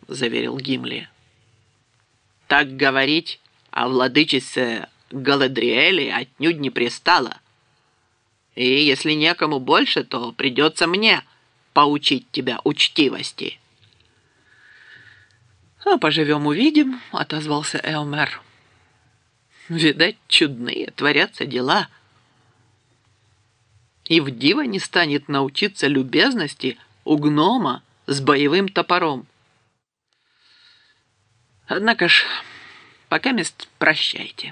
заверил Гимли. «Так говорить о владычице Галадриэле отнюдь не пристало. И если некому больше, то придется мне поучить тебя учтивости». «А поживем увидим», — отозвался Эомер. «Видать, чудные творятся дела. И в диво не станет научиться любезности у гнома с боевым топором. Однако ж, покамест прощайте».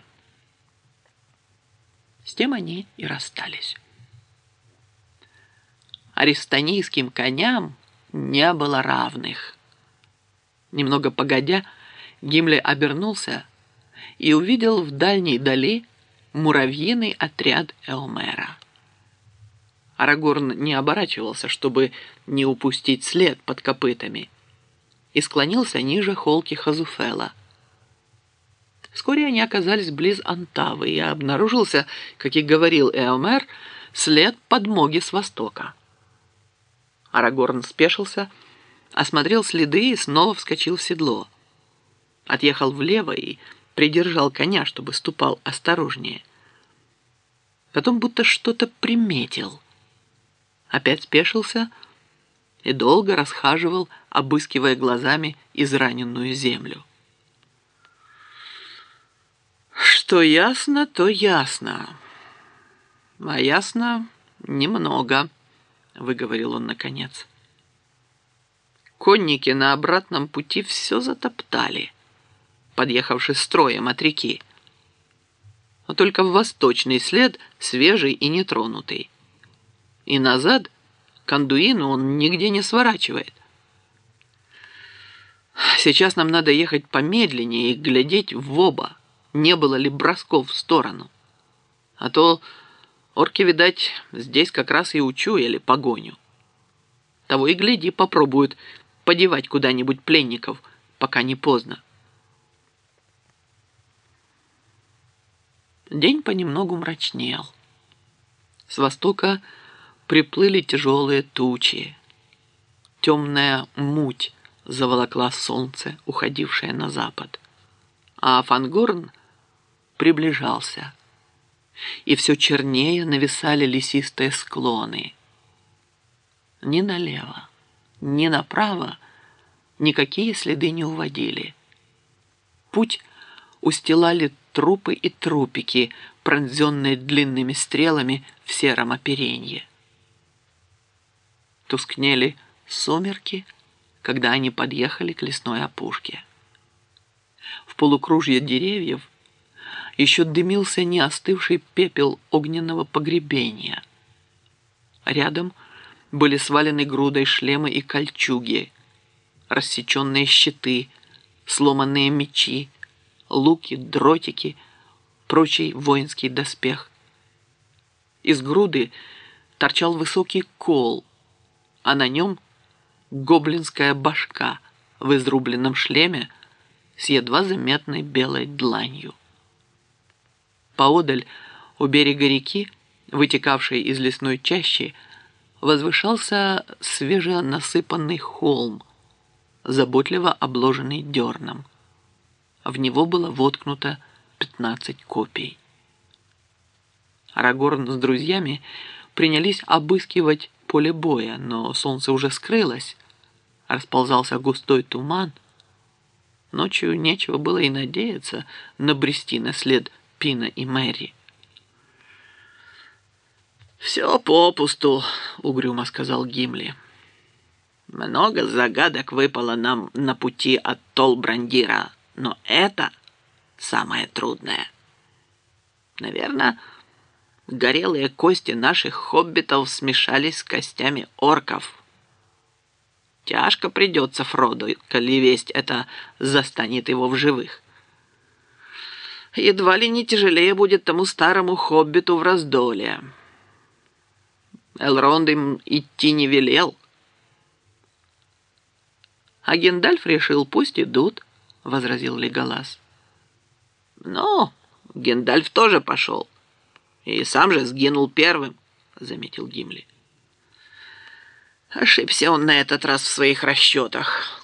С тем они и расстались. Аристонийским коням не было равных. Немного погодя, Гимли обернулся и увидел в дальней дали муравьиный отряд Эомера. Арагорн не оборачивался, чтобы не упустить след под копытами, и склонился ниже холки Хазуфела. Вскоре они оказались близ Антавы, и обнаружился, как и говорил Эомер, след подмоги с востока. Арагорн спешился, осмотрел следы и снова вскочил в седло. Отъехал влево и придержал коня, чтобы ступал осторожнее. Потом будто что-то приметил. Опять спешился и долго расхаживал, обыскивая глазами израненную землю. «Что ясно, то ясно. А ясно немного», — выговорил он наконец. Конники на обратном пути все затоптали, подъехавши строем от реки. Но только в восточный след свежий и нетронутый. И назад к Андуину он нигде не сворачивает. Сейчас нам надо ехать помедленнее и глядеть в оба, не было ли бросков в сторону. А то орки, видать, здесь как раз и учуяли погоню. Того и гляди, попробуют подевать куда-нибудь пленников, пока не поздно. День понемногу мрачнел. С востока приплыли тяжелые тучи. Темная муть заволокла солнце, уходившее на запад. А Фангорн приближался, и все чернее нависали лесистые склоны. Ни налево, ни направо никакие следы не уводили. Путь устилали трупы и трупики, пронзенные длинными стрелами в сером оперенье. Тускнели сумерки, когда они подъехали к лесной опушке. В полукружье деревьев еще дымился не остывший пепел огненного погребения. Рядом были свалены грудой шлемы и кольчуги, рассеченные щиты, сломанные мечи, луки, дротики, прочий воинский доспех. Из груды торчал высокий кол, а на нем гоблинская башка в изрубленном шлеме с едва заметной белой дланью. Поодаль, у берега реки, вытекавшей из лесной чащи, возвышался свеженасыпанный холм, заботливо обложенный дерном. В него было воткнуто 15 копий. Арагорн с друзьями принялись обыскивать поле боя, но солнце уже скрылось, расползался густой туман. Ночью нечего было и надеяться набрести на след Пина и Мэри. «Все попусту», — угрюмо сказал Гимли. «Много загадок выпало нам на пути от Толбрандира, но это самое трудное. Наверное, горелые кости наших хоббитов смешались с костями орков. Тяжко придется Фроду, коли весть это застанет его в живых. Едва ли не тяжелее будет тому старому хоббиту в раздолье. Элронд им идти не велел». «А Гендальф решил, пусть идут», — возразил Леголас. «Ну, Гендальф тоже пошел. И сам же сгинул первым», — заметил Гимли. «Ошибся он на этот раз в своих расчетах.